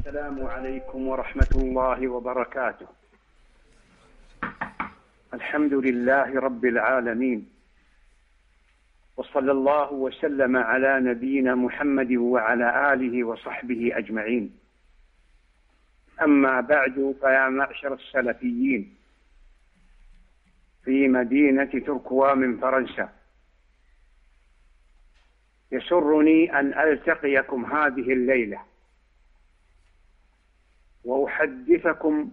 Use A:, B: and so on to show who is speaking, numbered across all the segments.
A: السلام عليكم ورحمة الله وبركاته. الحمد لله رب العالمين، وصلى الله وسلم على نبينا محمد وعلى آله وصحبه أجمعين. أما بعد، فيا معشر السلفيين في مدينة تركوا من فرنسا، يسرني أن ألتقيكم هذه الليلة وأحدثكم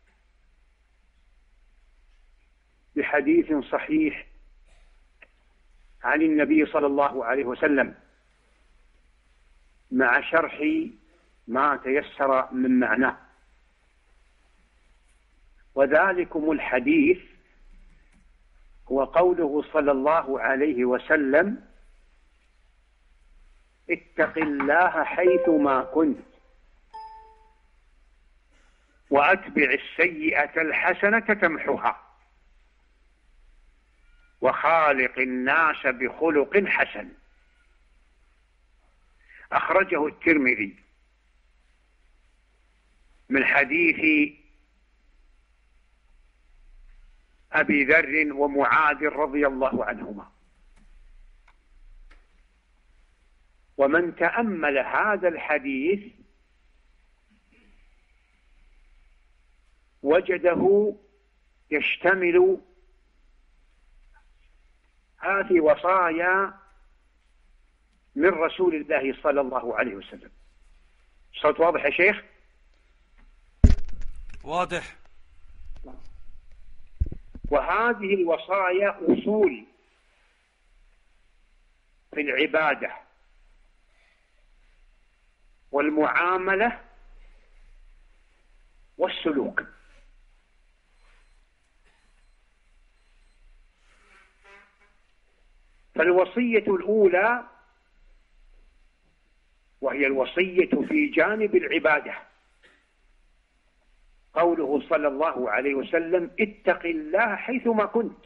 A: بحديث صحيح عن النبي صلى الله عليه وسلم، مع شرح ما تيسر من معناه. وذلكم الحديث هو قوله صلى الله عليه وسلم: اتق الله حيثما كنت، وأتبع السيئة الحسنة تمحها، وخالق الناس بخلق حسن. أخرجه الترمذي من حديث أبي ذر ومعاذ رضي الله عنهما. ومن تأمل هذا الحديث وجده يشتمل هذه وصايا من رسول الله صلى الله عليه وسلم. صوت واضح يا شيخ؟
B: واضح.
A: وهذه الوصايا أصول في العبادة والمعاملة والسلوك. فالوصية الأولى وهي الوصية في جانب العبادة، قوله صلى الله عليه وسلم: اتق الله حيثما كنت.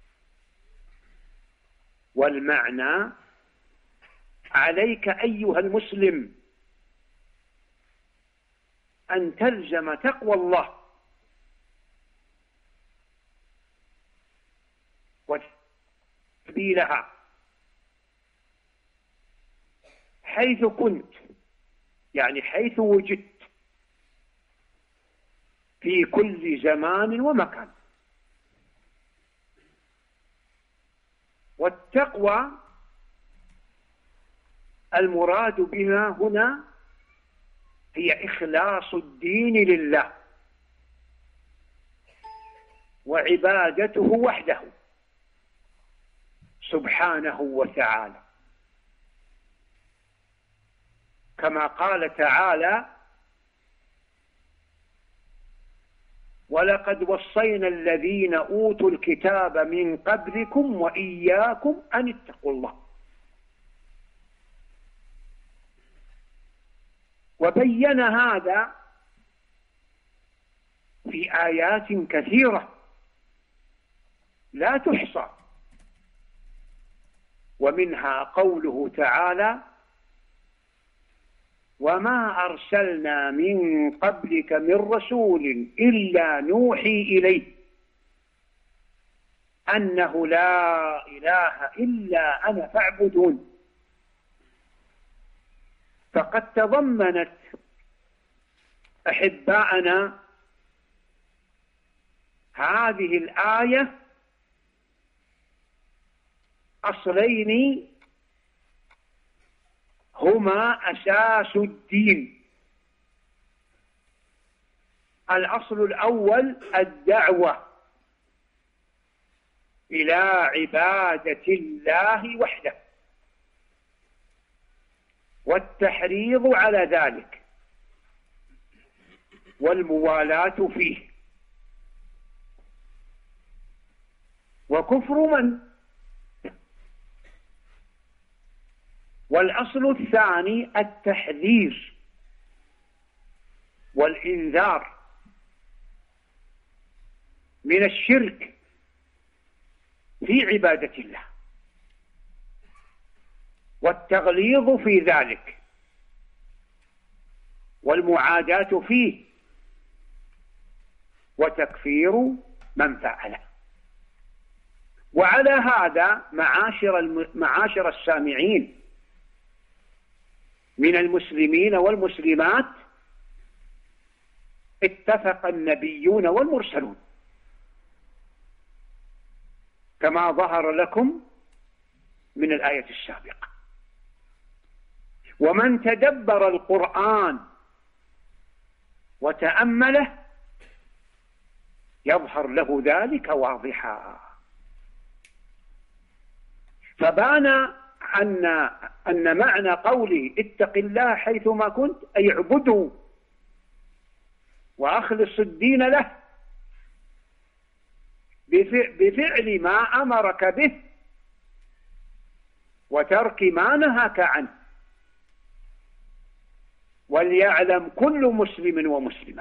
A: والمعنى: عليك أيها المسلم أن تلزم تقوى الله وتسبيلها حيث كنت، يعني حيث وجدت في كل زمان ومكان. والتقوى المراد بها هنا هي إخلاص الدين لله وعبادته وحده سبحانه وتعالى، كما قال تعالى: ولقد وصينا الذين أوتوا الكتاب من قبلكم وإياكم أن اتقوا الله. وبين هذا في آيات كثيرة لا تحصى، ومنها قوله تعالى: وما أرسلنا من قبلك من رسول إلا نوحي إليه أنه لا إله إلا أنا فاعبدون. فقد تضمنت أحباءنا هذه الآية أصلين هما أساس الدين. الأصل الأول الدعوة إلى عبادة الله وحده والتحريض على ذلك والموالاة فيه، وكفر من. والأصل الثاني التحذير والإنذار من الشرك في عبادة الله والتغليظ في ذلك والمعاداة فيه وتكفير من فعله. وعلى هذا معاشر السامعين من المسلمين والمسلمات اتفق النبيون والمرسلون كما ظهر لكم من الآية السابقة. ومن تدبر القرآن وتأمله يظهر له ذلك واضحا. فبان أن معنى قوله اتق الله حيثما كنت أي اعبده وأخلص الدين له بفعل ما أمرك به وترك ما نهاك عنه. وليعلم كل مسلم ومسلمة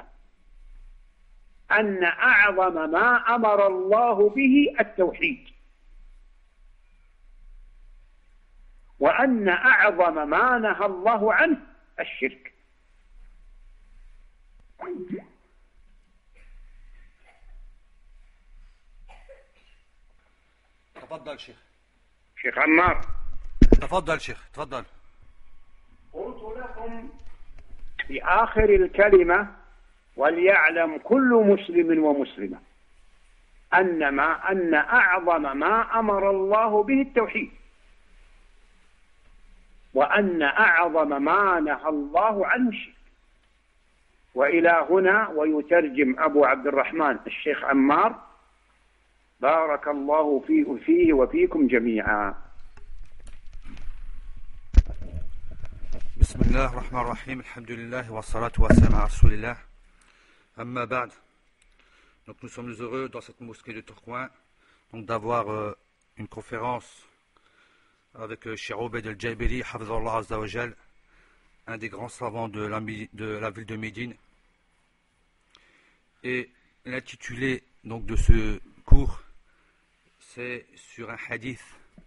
A: أن أعظم ما أمر الله به التوحيد، وأن أعظم ما نهى الله عنه الشرك.
B: تفضل شيخ.
A: شيخ عمار.
B: تفضل شيخ، تفضل.
A: قلت لكم في آخر الكلمة وليعلم كل مسلم ومسلمة أن أعظم ما أمر الله به التوحيد، وأن أعظم ما نهى الله عنه الشرك. وإلى هنا ويترجم أبو عبد الرحمن الشيخ عمار بارك الله فيه وفيكم جميعا.
B: بسم الله الرحمن الرحيم. الحمد لله والصلاة والسلام على رسول الله. Amma ba'd. Donc nous sommes heureux dans cette mosquée de Tourcoing donc d'avoir une conférence avec Cheikh Obeid El-Jaibiri, Hafizahullah Azza wa Jal, un des grands savants de la ville de Médine. Et l'intitulé donc de ce cours, c'est sur un hadith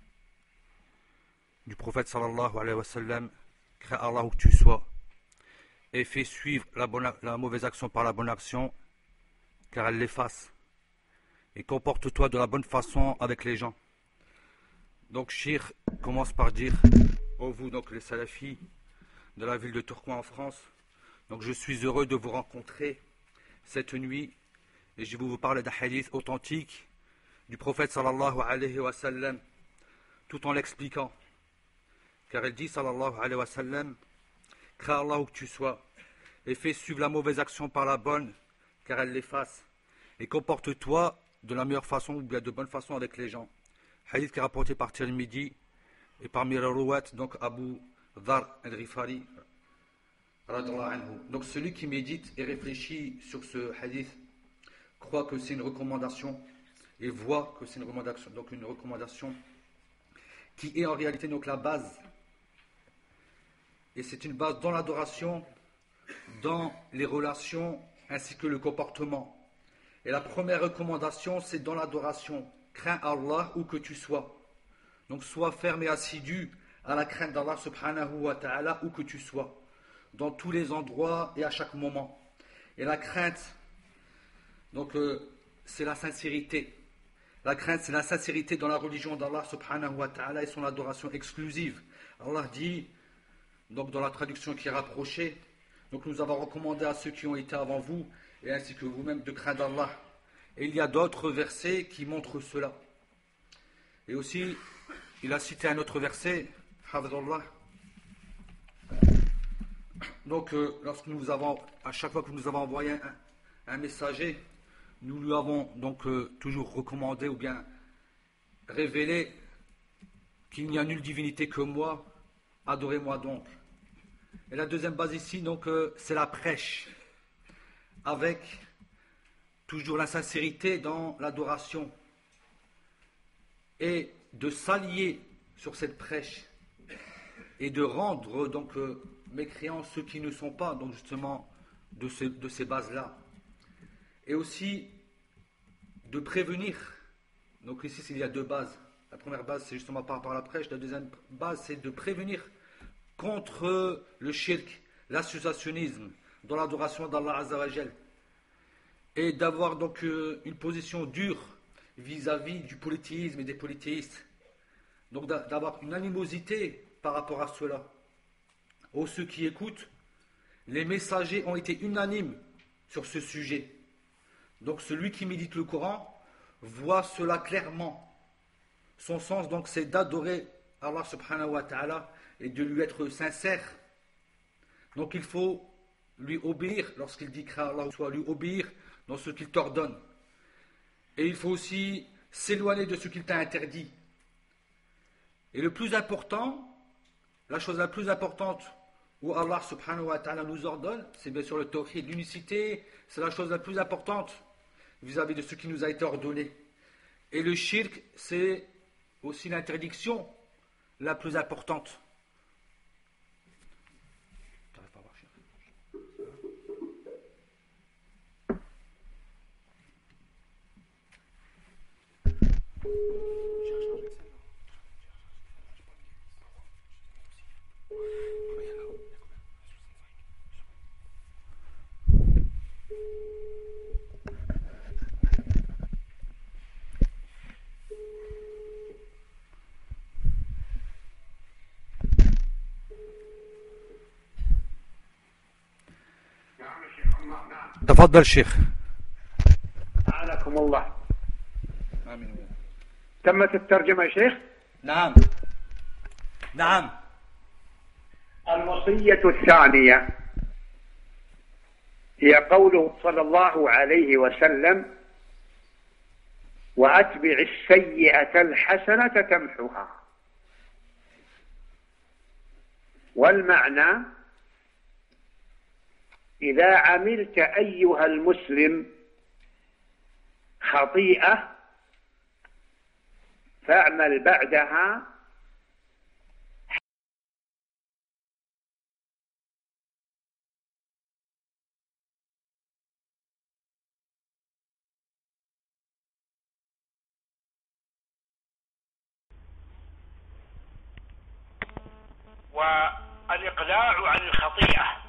B: du prophète sallallahu alayhi wa sallam: crains Allah où que tu sois et fais suivre la mauvaise action par la bonne action, car elle l'efface. Et comporte-toi de la bonne façon avec les gens. Donc Cheikh commence par dire: ô vous donc les salafis de la ville de Tourcoing en France, donc je suis heureux de vous rencontrer cette nuit et je vais vous parler d'un hadith authentique du prophète sallallahu alayhi wa sallam, tout en l'expliquant. Car elle dit sallallahu alayhi wa sallam: crains Allah où que tu sois et fais suivre la mauvaise action par la bonne, car elle l'efface. Et comporte-toi de la meilleure façon ou bien de bonne façon avec les gens. Hadith qui est rapporté par Tirmidhi et parmi les rouat, donc Abu Dhar al-Ghifari radhiyallahu anhu. Donc celui qui médite et réfléchit sur ce hadith croit que c'est une recommandation et voit que c'est une recommandation, donc une recommandation qui est en réalité donc la base. Et c'est une base dans l'adoration, dans les relations ainsi que le comportement. Et la première recommandation, c'est dans l'adoration. Crains Allah où que tu sois. Donc sois ferme et assidu à la crainte d'Allah subhanahu wa ta'ala où que tu sois, dans tous les endroits et à chaque moment. Et la crainte, donc c'est la sincérité. La crainte, c'est la sincérité dans la religion d'Allah subhanahu wa ta'ala et son adoration exclusive. Allah dit, donc dans la traduction qui est rapprochée, donc nous avons recommandé à ceux qui ont été avant vous, et ainsi que vous-même, de craindre Allah. Et il y a d'autres versets qui montrent cela. Et aussi, il a cité un autre verset, Hafidhullah. Donc, lorsque nous avons, à chaque fois que nous avons envoyé un messager, nous lui avons donc toujours recommandé ou bien révélé qu'il n'y a nulle divinité que moi, adorez-moi donc. Et la deuxième base ici, donc, c'est la prêche, avec toujours la sincérité dans l'adoration, et de s'allier sur cette prêche, et de rendre donc mécréants ceux qui ne sont pas, donc justement, de ces bases-là. Et aussi de prévenir. Donc ici, il y a deux bases. La première base, c'est justement par rapport à la prêche. La deuxième base, c'est de prévenir contre le shirk, l'associationnisme, dans l'adoration d'Allah Azzawajal et d'avoir donc une position dure vis-à-vis du polythéisme et des polythéistes. Donc d'avoir une animosité par rapport à cela. Aux ceux qui écoutent, les messagers ont été unanimes sur ce sujet. Donc celui qui médite le Coran voit cela clairement. Son sens donc c'est d'adorer Allah subhanahu wa ta'ala et de lui être sincère. Donc il faut lui obéir lorsqu'il dit crains Allah, soit lui obéir dans ce qu'il t'ordonne. Et il faut aussi s'éloigner de ce qu'il t'a interdit. Et le plus important, la chose la plus importante où Allah subhanahu wa ta'ala nous ordonne, c'est bien sûr le tawhid, l'unicité, c'est la chose la plus importante vis-à-vis de ce qui nous a été ordonné. Et le shirk, c'est aussi l'interdiction la plus importante. تفضل شيخ.
A: أعانكم الله.
B: آمين.
A: تمت الترجمة يا شيخ؟
B: نعم. نعم.
A: الوصية الثانية هي قوله صلى الله عليه وسلم: وأتبع السيئة الحسنة تمحها. والمعنى: إذا عملت أيها المسلم خطيئة فاعمل بعدها والإقلاع عن الخطيئة.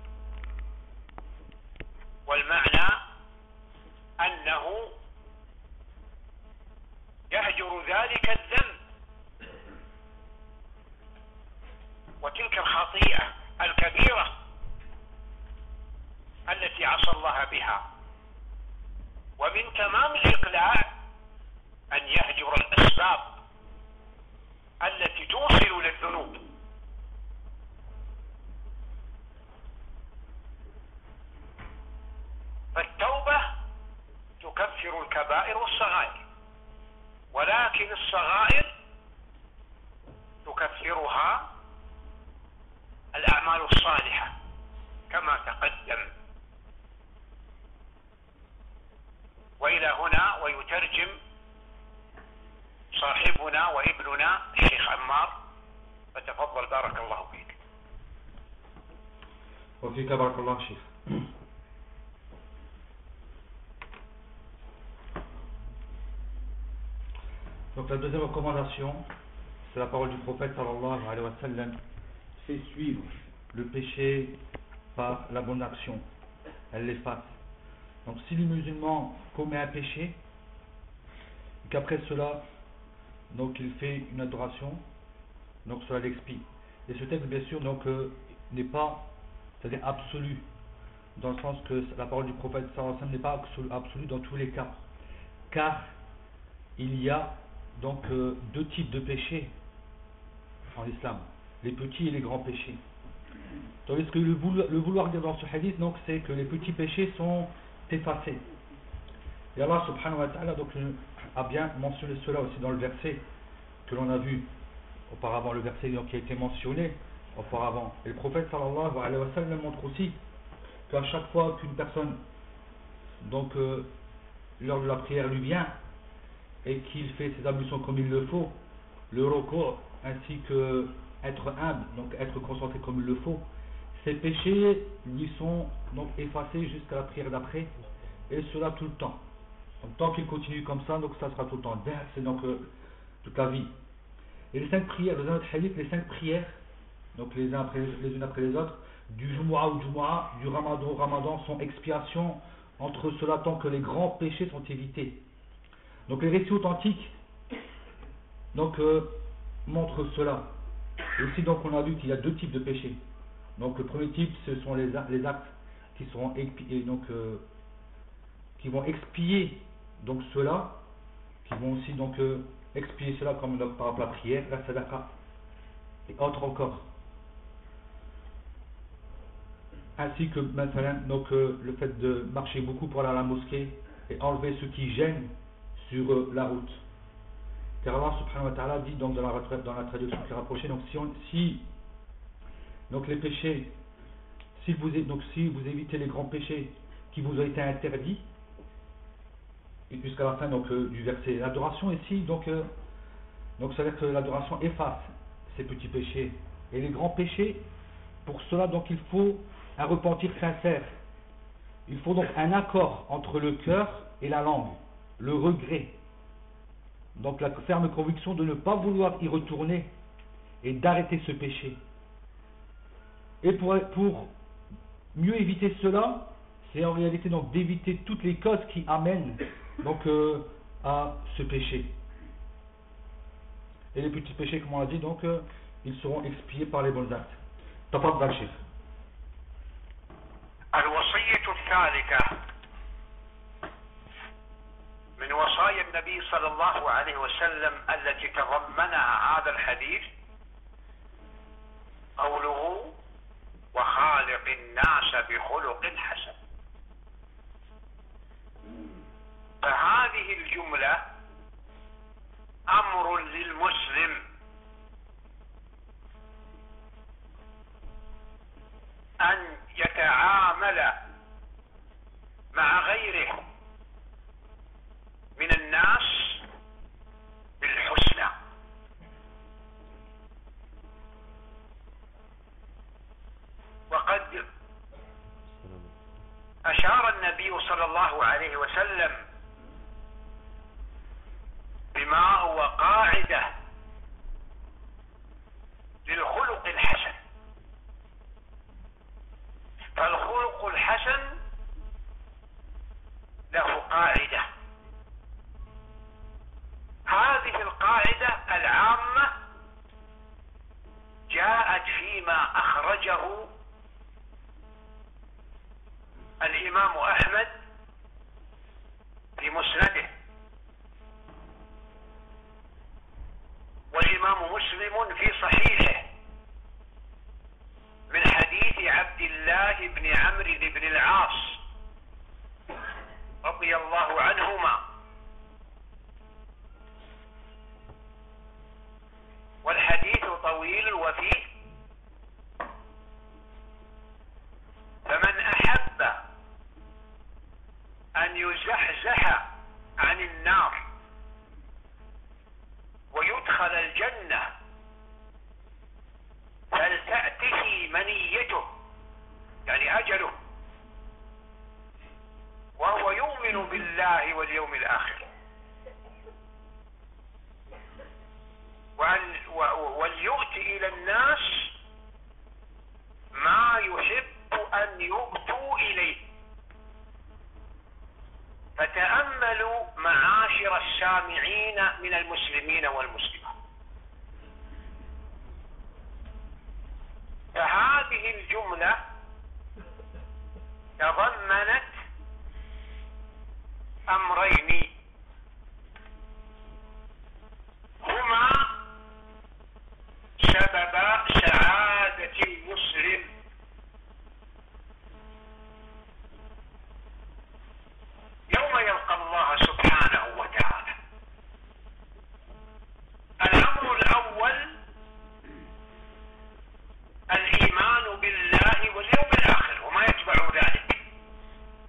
A: والمعنى أنه يهجر ذلك الذنب وتلك الخطيئة الكبيرة التي عصى الله بها. ومن تمام الإقلاع أن يهجر الأسباب التي توصل للذنوب. فالتوبة تكفر الكبائر والصغائر، ولكن الصغائر تكفرها الأعمال الصالحة كما تقدم. وإلى هنا ويترجم صاحبنا وابننا الشيخ عمار، فتفضل بارك الله فيك.
B: وفيك بارك الله شيخ. Donc la deuxième recommandation, c'est la parole du prophète sallallahu alayhi wa sallam: fait suivre le péché par la bonne action, elle l'efface. Donc si le musulman commet un péché, et qu'après cela, donc il fait une adoration, donc cela l'expie. Et ce texte bien sûr donc n'est pas, c'est-à-dire absolu, dans le sens que la parole du prophète sallallahu alayhi wa sallam n'est pas absolue dans tous les cas, car il y a donc deux types de péchés en islam, les petits et les grands péchés. Tandis que le vouloir dire dans ce hadith, donc, c'est que les petits péchés sont effacés. Et Allah subhanahu wa ta'ala donc, a bien mentionné cela aussi dans le verset que l'on a vu auparavant, le verset donc, qui a été mentionné auparavant. Et le prophète sallallahu alayhi wa sallam montre aussi qu'à chaque fois qu'une personne donc lors de la prière lui vient et qu'il fait ses ablutions comme il le faut, le recours ainsi que être humble, donc être concentré comme il le faut, ses péchés lui sont donc effacés jusqu'à la prière d'après, et cela tout le temps. Donc tant qu'il continue comme ça, donc ça sera tout le temps. C'est donc toute la vie. Et les 5 prières, dans un autre hadith, les 5 prières, donc les unes après les autres, du Jumu'ah au Jumu'ah, du Ramadan au Ramadan, sont expiation entre cela tant que les grands péchés sont évités. Donc les récits authentiques donc, montrent cela. Et aussi donc on a vu qu'il y a deux types de péchés. Donc le premier type, ce sont les actes qui seront qui vont expier donc cela, qui vont aussi donc expier cela comme donc, par exemple la prière, la sadaqa et autres encore. Ainsi que maintenant donc le fait de marcher beaucoup pour aller à la mosquée et enlever ce qui gêne sur la route. Car Allah subhanahu wa ta'ala dit donc dans la traduction qui est rapprochée, donc si donc les péchés, si vous évitez les grands péchés qui vous ont été interdits, et jusqu'à la fin donc du verset, l'adoration ici donc ça veut dire que l'adoration efface ces petits péchés et les grands péchés. Pour cela donc il faut un repentir sincère. Il faut donc un accord entre le cœur et la langue, le regret. Donc la ferme conviction de ne pas vouloir y retourner et d'arrêter ce péché. Et pour mieux éviter cela, c'est en réalité donc d'éviter toutes les causes qui amènent donc à ce péché. Et les petits péchés, comme on l'a dit, donc ils seront expiés par les bons actes. تفضل شيخ.
A: الوصية الثالثة من وصايا النبي صلى الله عليه وسلم التي تضمنها هذا الحديث قوله وخالق الناس بخلق حسن. فهذه الجملة أمر للمسلم أن يتعامل مع غيره من الناس بالحسنى. وقد أشار النبي صلى الله عليه وسلم بما هو قاعدة للخلق الحسن. فالخلق الحسن له قاعدة، هذه القاعدة العامة جاءت فيما أخرجه الإمام أحمد في مسنده، والإمام مسلم في صحيحه من حديث عبد الله بن عمرو بن العاص رضي الله عنهما. والحديث طويل وفيه، فمن أحب أن يزحزح عن النار ويدخل الجنة فلتأته منيته، يعني أجله، وهو يؤمن بالله واليوم الآخر، وليؤتي إلى الناس ما يحب أن يؤتوا إليه. فتأملوا معاشر السامعين من المسلمين والمسلمات، فهذه الجملة تضمنت أمرين هما سبب سعادة المسلم. يوم يلقى الله سبحانه وتعالى. الأمر الأول الإيمان بالله واليوم الآخر وما يتبع ذلك،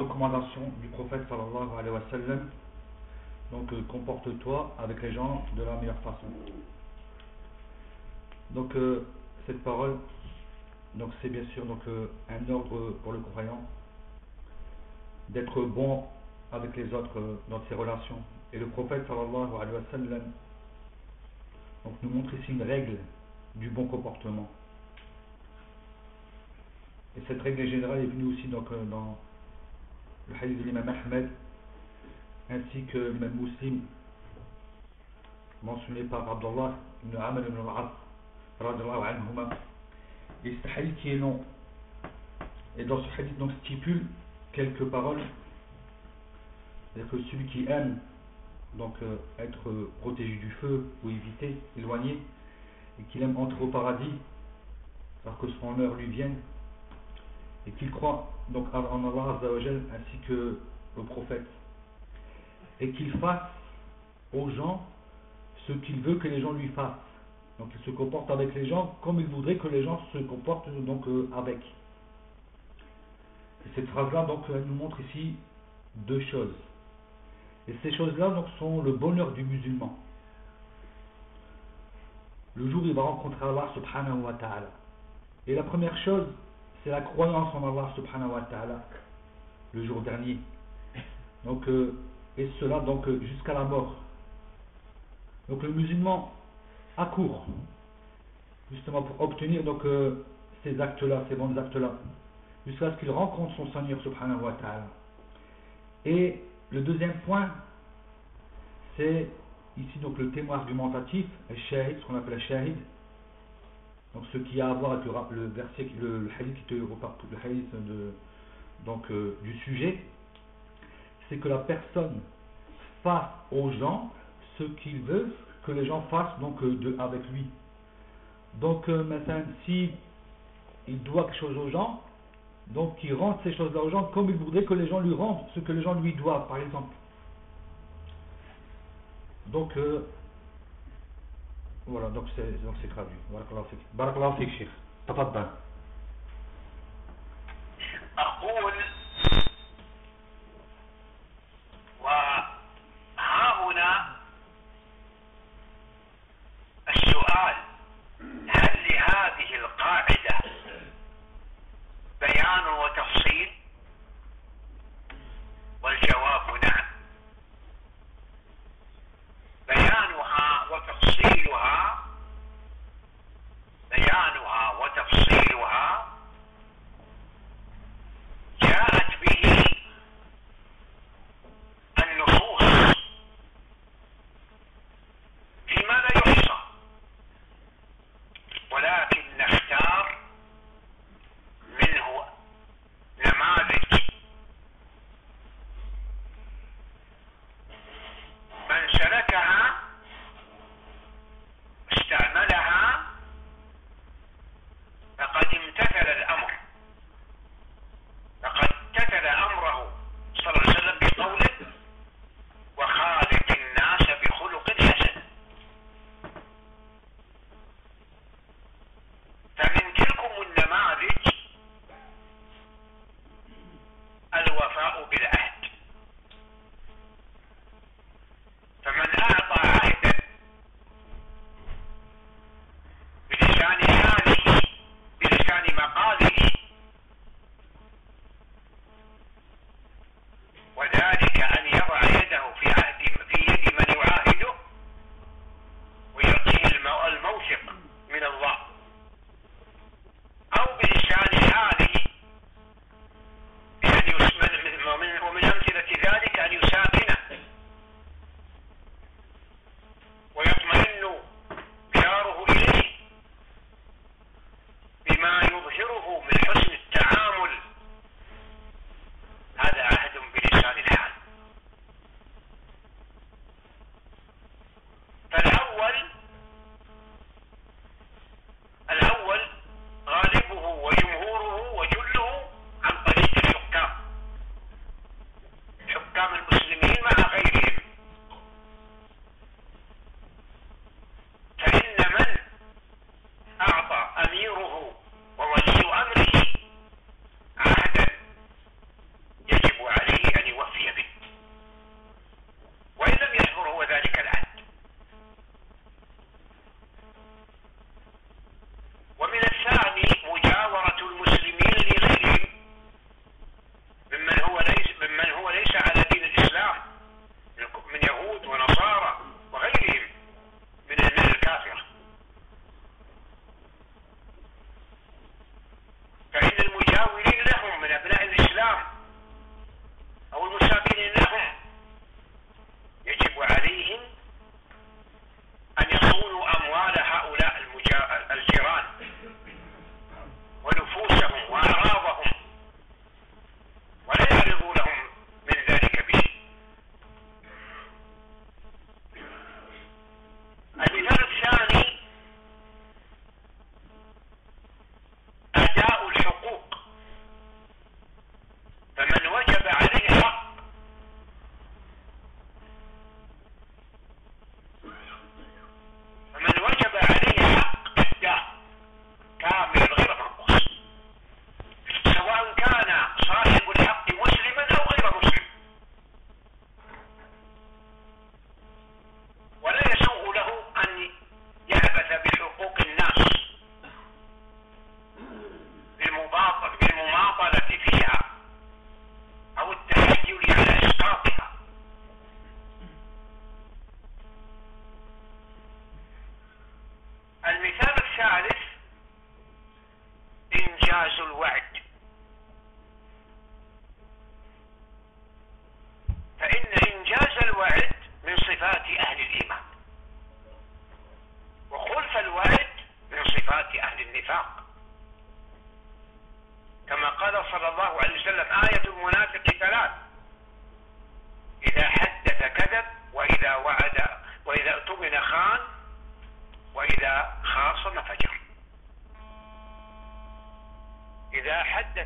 B: recommandation du prophète sallallahu alayhi wa sallam. Donc comporte-toi avec les gens de la meilleure façon. Donc cette parole, donc c'est bien sûr donc un ordre pour le croyant d'être bon avec les autres dans ses relations. Et le prophète sallallahu alayhi wa sallam donc nous montre ici une règle du bon comportement. Et cette règle générale est venue aussi donc dans le hadith de l'imam Ahmed ainsi que l'imam Muslim mentionné par Abdullah ibn Amr ibn al-As radiyallahu anhuma. Et c'est un hadith qui est long. Et dans ce hadith donc stipule quelques paroles. C'est-à-dire que celui qui aime donc être protégé du feu ou éviter, éloigné, et qu'il aime entrer au paradis alors que son heure lui vienne, et qu'il croit donc en Allah Azza wa Jal ainsi que au prophète, et qu'il fasse aux gens ce qu'il veut que les gens lui fassent. Donc il se comporte avec les gens comme il voudrait que les gens se comportent donc avec. Et cette phrase-là donc elle nous montre ici deux choses. Et ces choses-là donc sont le bonheur du musulman. Le jour où il va rencontrer Allah subhanahu wa ta'ala. Et la première chose, c'est la croyance en Allah subhanahu wa ta'ala, le jour dernier. Donc, et cela donc jusqu'à la mort. Donc le musulman accourt justement pour obtenir donc ces actes-là, ces bons actes-là, jusqu'à ce qu'il rencontre son Seigneur subhanahu wa ta'ala. Et le deuxième point, c'est ici donc le témoin argumentatif, le shahid, ce qu'on appelle le shahid. Donc ce qui a à voir avec le verset, le hadith qui te repart, le hadith du sujet, c'est que la personne fasse aux gens ce qu'il veut que les gens fassent donc avec lui. Donc maintenant, si il doit quelque chose aux gens, donc il rend ces choses-là aux gens comme il voudrait que les gens lui rendent ce que les gens lui doivent, par exemple. Donc voilà, donc c'est traduit. Barakallahu fik, Cheikh. Tafaddal.
C: أقول وها هنا السؤال: هل لهذه القاعدة بيان وتفصيل؟ والجواب نعم. بيانها وتفصيلها جاء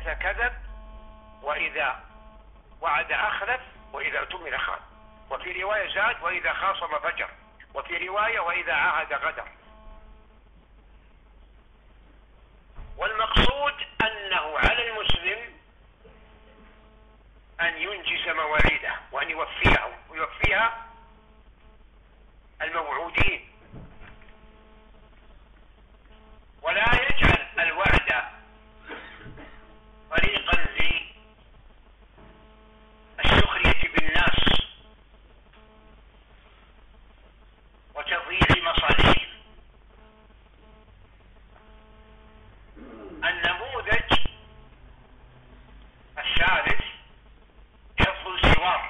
C: حدث كذب، وإذا وعد أخلف، وإذا اؤتمن خان. وفي رواية زاد وإذا خاصم فجر، وفي رواية وإذا عاهد غدر. والمقصود أنه على المسلم أن ينجز مواعيده وأن يوفيها الموعودين، ولا يجعل الوعد طريقا للسخرية بالناس وتضييع مصالحهم. النموذج الثالث حفظ الجوار.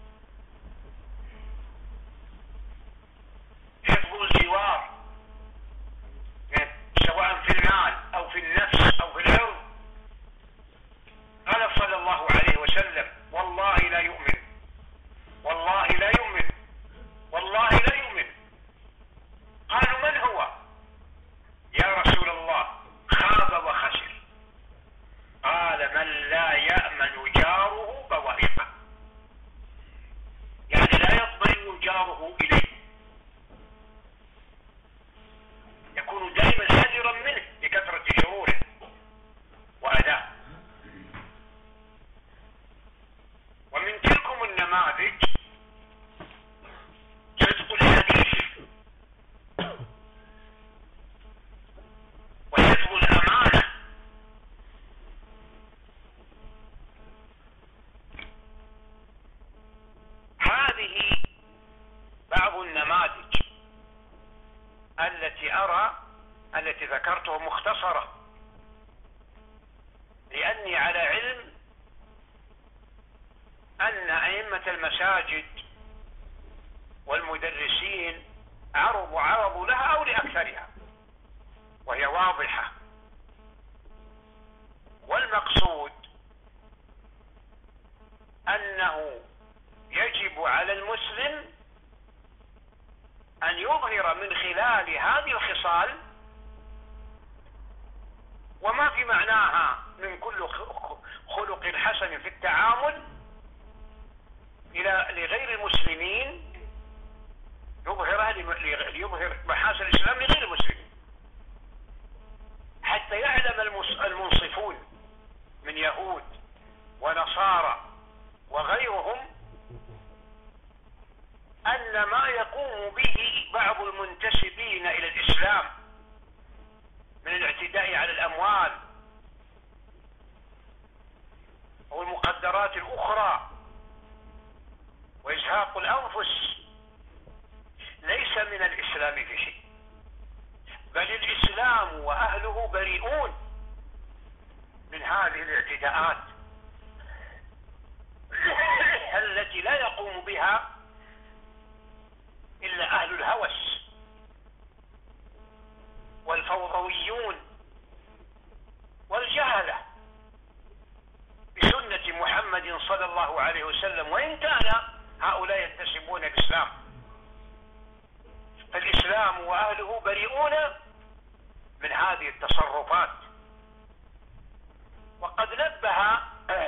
C: حفظ الجوار سواء في المال أو في النفس أو في العرض. قال صلى الله عليه وسلم: والله لا يؤمن، والله لا يؤمن، والله لا يؤمن. قالوا: من هو يا رسول الله؟ خاب وخسر. قال: من لا يأمن جاره بوائقه، يعني لا يطمئن جاره إليه، يكون دائما حذرا منه لكثرة شروره وأذاه. ومن تلكم النماذج صدق الحديث وحفظ الأمانة. هذه بعض النماذج التي ذكرتها مختصرة، لأني على علم أن أئمة المساجد والمدرسين عرضوا لها أو لأكثرها، وهي واضحة. والمقصود أنه يجب على المسلم أن يظهر من خلال هذه الخصال وما في معناها من كل خلق حسن في التعامل لغير المسلمين، ليظهر محاسن الإسلام لغير المسلمين، حتى يعلم المنصفون من يهود ونصارى وغيرهم أن ما يقوم به بعض المنتسبين إلى الإسلام من الاعتداء على الأموال أو المقدرات الأخرى وإزهاق الأنفس ليس من الإسلام في شيء، بل الإسلام وأهله بريئون من هذه الاعتداءات التي لا يقوم بها إلا أهل الهوس والفوضويون والجهلة بسنة محمد صلى الله عليه وسلم، وإن كان هؤلاء ينتسبون الإسلام. فالإسلام وأهله بريئون من هذه التصرفات. وقد نبه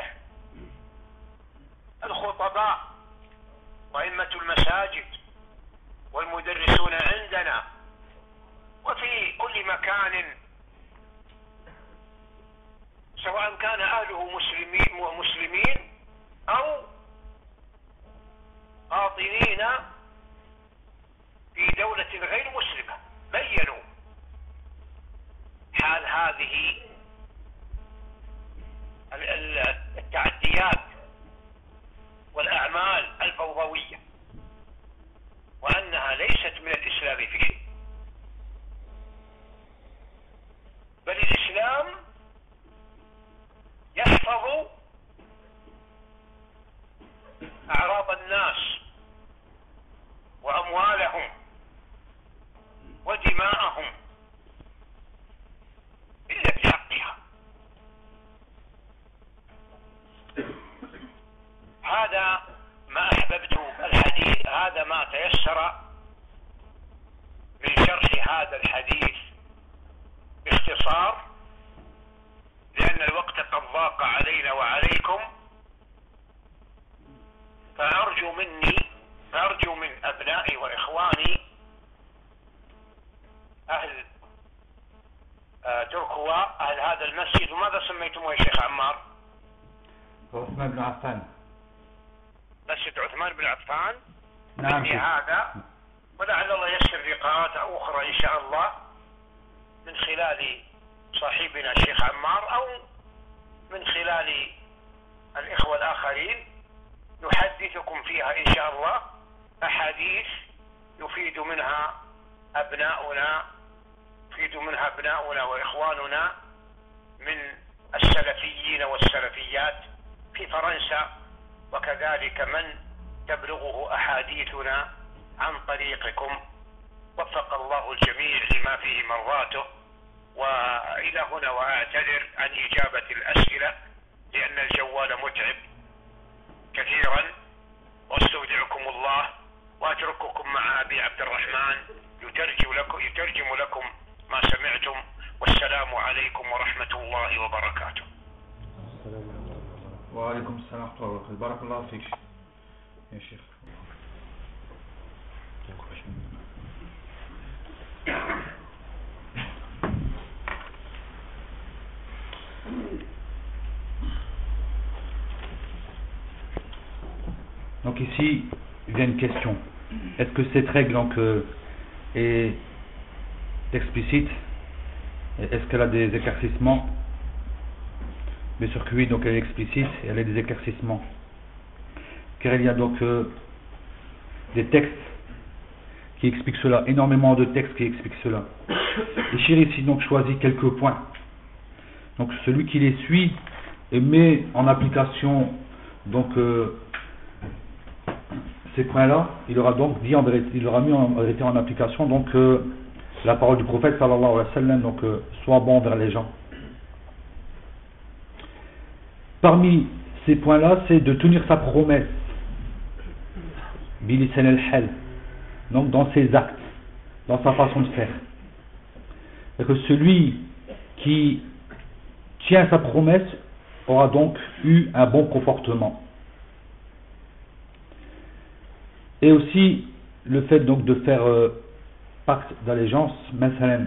C: الخطباء وأئمة المساجد والمدرسون عندنا وفي كل مكان، سواء كان أهله مسلمين أو قاطنين في دولة غير مسلمة، بينوا حال هذه التعديات والأعمال الفوضوية، وأنها ليست من الإسلام في شيء، بل الإسلام يحفظ أعراض الناس وأموالهم ودماءهم إلا بحقها. هذا ما أحببت الحديث، هذا ما تيسر من شرح هذا الحديث باختصار، لأن الوقت قد ضاق علينا وعليكم، فأرجو من أبنائي وإخواني أهل تركوا، أهل هذا المسجد، وماذا سميتموه يا شيخ عمار؟
B: عثمان بن عفان.
C: مسجد عثمان بن عفان.
B: نعم.
C: مني هذا، ولعل الله ييسر لقاءات أخرى إن شاء الله من خلال صاحبنا الشيخ عمار أو من خلال الإخوة الآخرين، نحدثكم فيها إن شاء الله أحاديث يفيد منها أبناؤنا وإخواننا من السلفيين والسلفيات في فرنسا، وكذلك من تبلغه أحاديثنا عن طريقكم. وفق الله الجميع لما فيه مرضاته. وإلى هنا وأعتذر عن إجابة الأسئلة لأن الجوال متعب كثيرا، واستودعكم الله وأترككم مع أبي عبد الرحمن يترجم لكم ما سمعتم. والسلام عليكم ورحمة الله وبركاته.
B: وعليكم السلام ورحمة الله وبركاته. بارك الله فيك يا شيخ. Donc ici, il y a une question. Est-ce que cette règle donc, est explicite? Est-ce qu'elle a des éclaircissements? Bien sûr que oui, donc elle est explicite et elle a des éclaircissements. Car il y a donc des textes qui expliquent cela, énormément de textes qui expliquent cela. Et Chir ici donc choisit quelques points. Donc celui qui les suit et met en application donc ces points-là, il aura donc dit en vérité, il aura mis en vérité en application donc la parole du prophète sallallahu alayhi wa sallam, donc sois bon vers les gens. Parmi ces points-là, c'est de tenir sa promesse, bilisan al-hal, donc dans ses actes, dans sa façon de faire. Et que celui qui tient sa promesse aura donc eu un bon comportement. Et aussi le fait donc de faire pacte d'allégeance, masalan.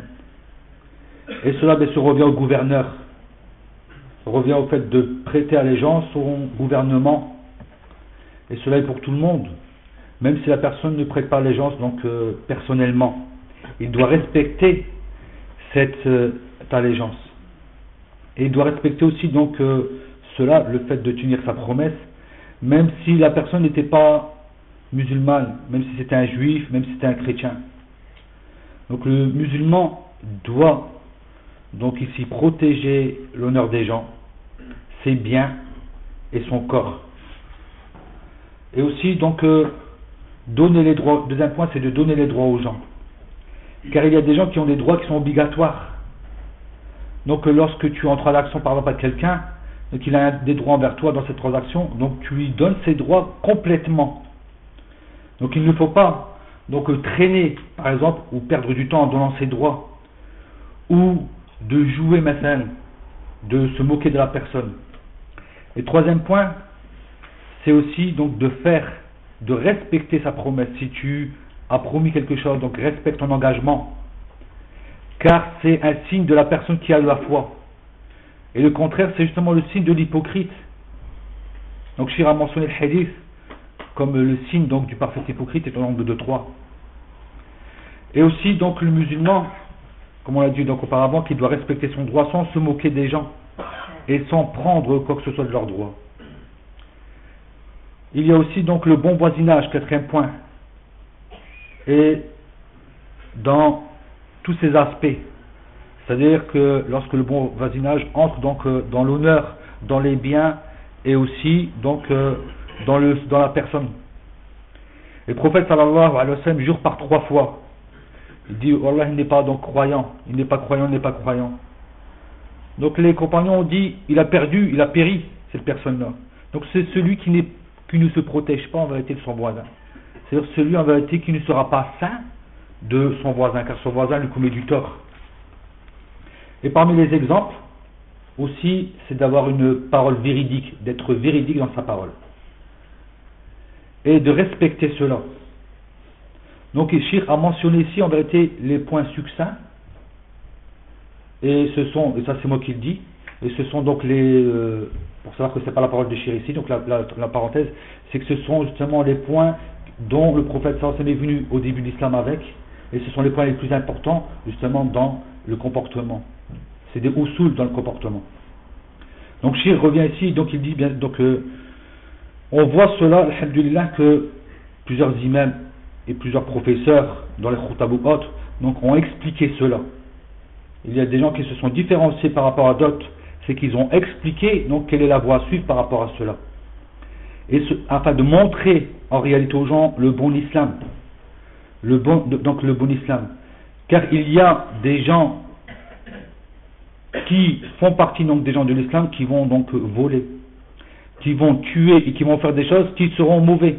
B: Et cela bien sûr revient au gouverneur, revient au fait de prêter allégeance au gouvernement. Et cela est pour tout le monde, même si la personne ne prête pas allégeance donc personnellement. Il doit respecter cette allégeance. Et il doit respecter aussi donc cela, le fait de tenir sa promesse, même si la personne n'était pas musulmane, même si c'était un juif, même si c'était un chrétien. Donc le musulman doit donc ici protéger l'honneur des gens, ses biens et son corps. Et aussi donc donner les droits. Deuxième point, c'est de donner les droits aux gens. Car il y a des gens qui ont des droits qui sont obligatoires. Donc lorsque tu es en transaction par exemple avec quelqu'un, donc il a des droits envers toi dans cette transaction, donc tu lui donnes ses droits complètement. Donc il ne faut pas donc traîner par exemple ou perdre du temps en donnant ses droits, ou de jouer maintenant, de se moquer de la personne. Et troisième point, c'est aussi donc de respecter sa promesse. Si tu as promis quelque chose, donc respecte ton engagement, car c'est un signe de la personne qui a de la foi. Et le contraire, c'est justement le signe de l'hypocrite. Donc Chir a mentionné le hadith comme le signe donc du parfait hypocrite est au nombre de 3. Et aussi donc le musulman, comme on l'a dit donc auparavant, qui doit respecter son droit sans se moquer des gens et sans prendre quoi que ce soit de leurs droits. Il y a aussi donc le bon voisinage, quatrième point. Et dans tous ces aspects, c'est-à-dire que lorsque le bon voisinage entre donc dans l'honneur, dans les biens et aussi donc dans la personne. Et le prophète sallallahu alayhi wa sallam jure par 3 fois. Il dit Allah, il n'est pas donc croyant, il n'est pas croyant, il n'est pas croyant. Donc les compagnons ont dit il a péri cette personne-là. Donc c'est celui qui ne se protège pas en vérité de son voisin. C'est-à-dire celui en vérité qui ne sera pas saint de son voisin, car son voisin lui commet du tort. Et parmi les exemples,
D: aussi c'est d'avoir une parole véridique, d'être véridique dans sa parole. Et de respecter cela. Donc le Cheikh a mentionné ici en vérité les points succincts. Et ça c'est moi qui le dis, et ce sont donc pour savoir que ce n'est pas la parole de Cheikh ici, donc la parenthèse, c'est que ce sont justement les points dont le prophète sallallahu alayhi wa sallam est venu au début de l'islam avec, et ce sont les points les plus importants justement dans le comportement. C'est des usul dans le comportement. Donc Cheikh revient ici, donc il dit bien, donc on voit cela, alhamdulillah, que plusieurs imams et plusieurs professeurs dans les khutab ou autres donc ont expliqué cela. Il y a des gens qui se sont différenciés par rapport à d'autres, c'est qu'ils ont expliqué donc quelle est la voie à suivre par rapport à cela. Et afin de montrer en réalité aux gens le bon islam. Donc le bon islam. Car il y a des gens qui font partie donc des gens de l'islam qui vont donc voler, qui vont tuer et qui vont faire des choses qui seront mauvaises.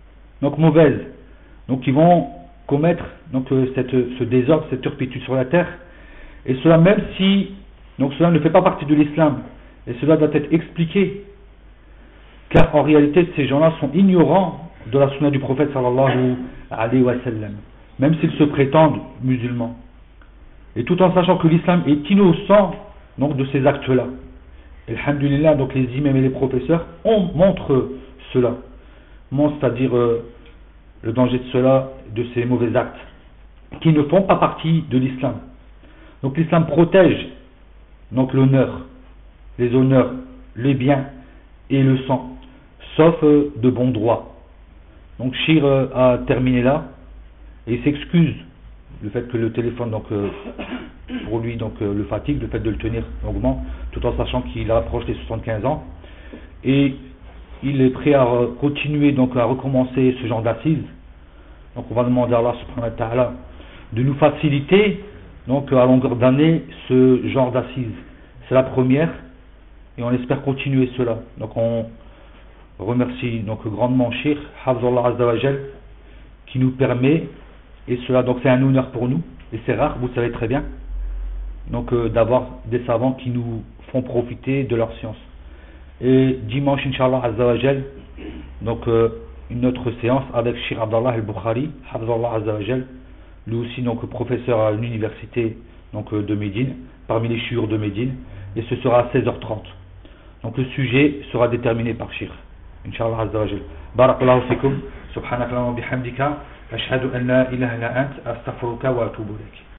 D: Donc qui vont commettre donc ce désordre, cette turpitude sur la terre. Et cela même si donc cela ne fait pas partie de l'islam, et cela doit être expliqué, car en réalité ces gens-là sont ignorants de la sunna du prophète sallallahu alayhi wa sallam, même s'ils se prétendent musulmans, et tout en sachant que l'islam est innocent donc de ces actes-là. Et alhamdulillah, donc les imams et les professeurs montrent cela, c'est-à-dire le danger de cela, de ces mauvais actes qui ne font pas partie de l'islam. Donc l'islam protège donc l'honneur, les honneurs, les biens et le sang, sauf de bons droits. Donc Cheikh a terminé là et il s'excuse le fait que le téléphone donc pour lui donc le fatigue, le fait de le tenir longuement, tout en sachant qu'il approche les 75 ans, et il est prêt à continuer donc à recommencer ce genre d'assises. Donc on va demander à Allah subhanahu wa ta'ala de nous faciliter donc à longueur d'année ce genre d'assises. C'est la première et on espère continuer cela. Donc on remercie donc grandement Cheikh Hafzallah Azza wa Jal qui nous permet, et cela donc c'est un honneur pour nous et c'est rare, vous le savez très bien, donc d'avoir des savants qui nous font profiter de leur science. Et dimanche Inch'Allah Azza wa Jal donc une autre séance avec Cheikh Abdallah al-Bukhari Hafzallah Azza wa Jal, lui aussi donc professeur à l'université donc de Médine, parmi les chouurs de Médine, et ce sera à 16h30. Donc le sujet sera déterminé par Cheikh Inch'Allah Azza wa Jal. Barakallahu fikum, subhanaka wa bihamdika, ashhadu an la ilaha illa ant, astaghfiruka wa atubu ilayk.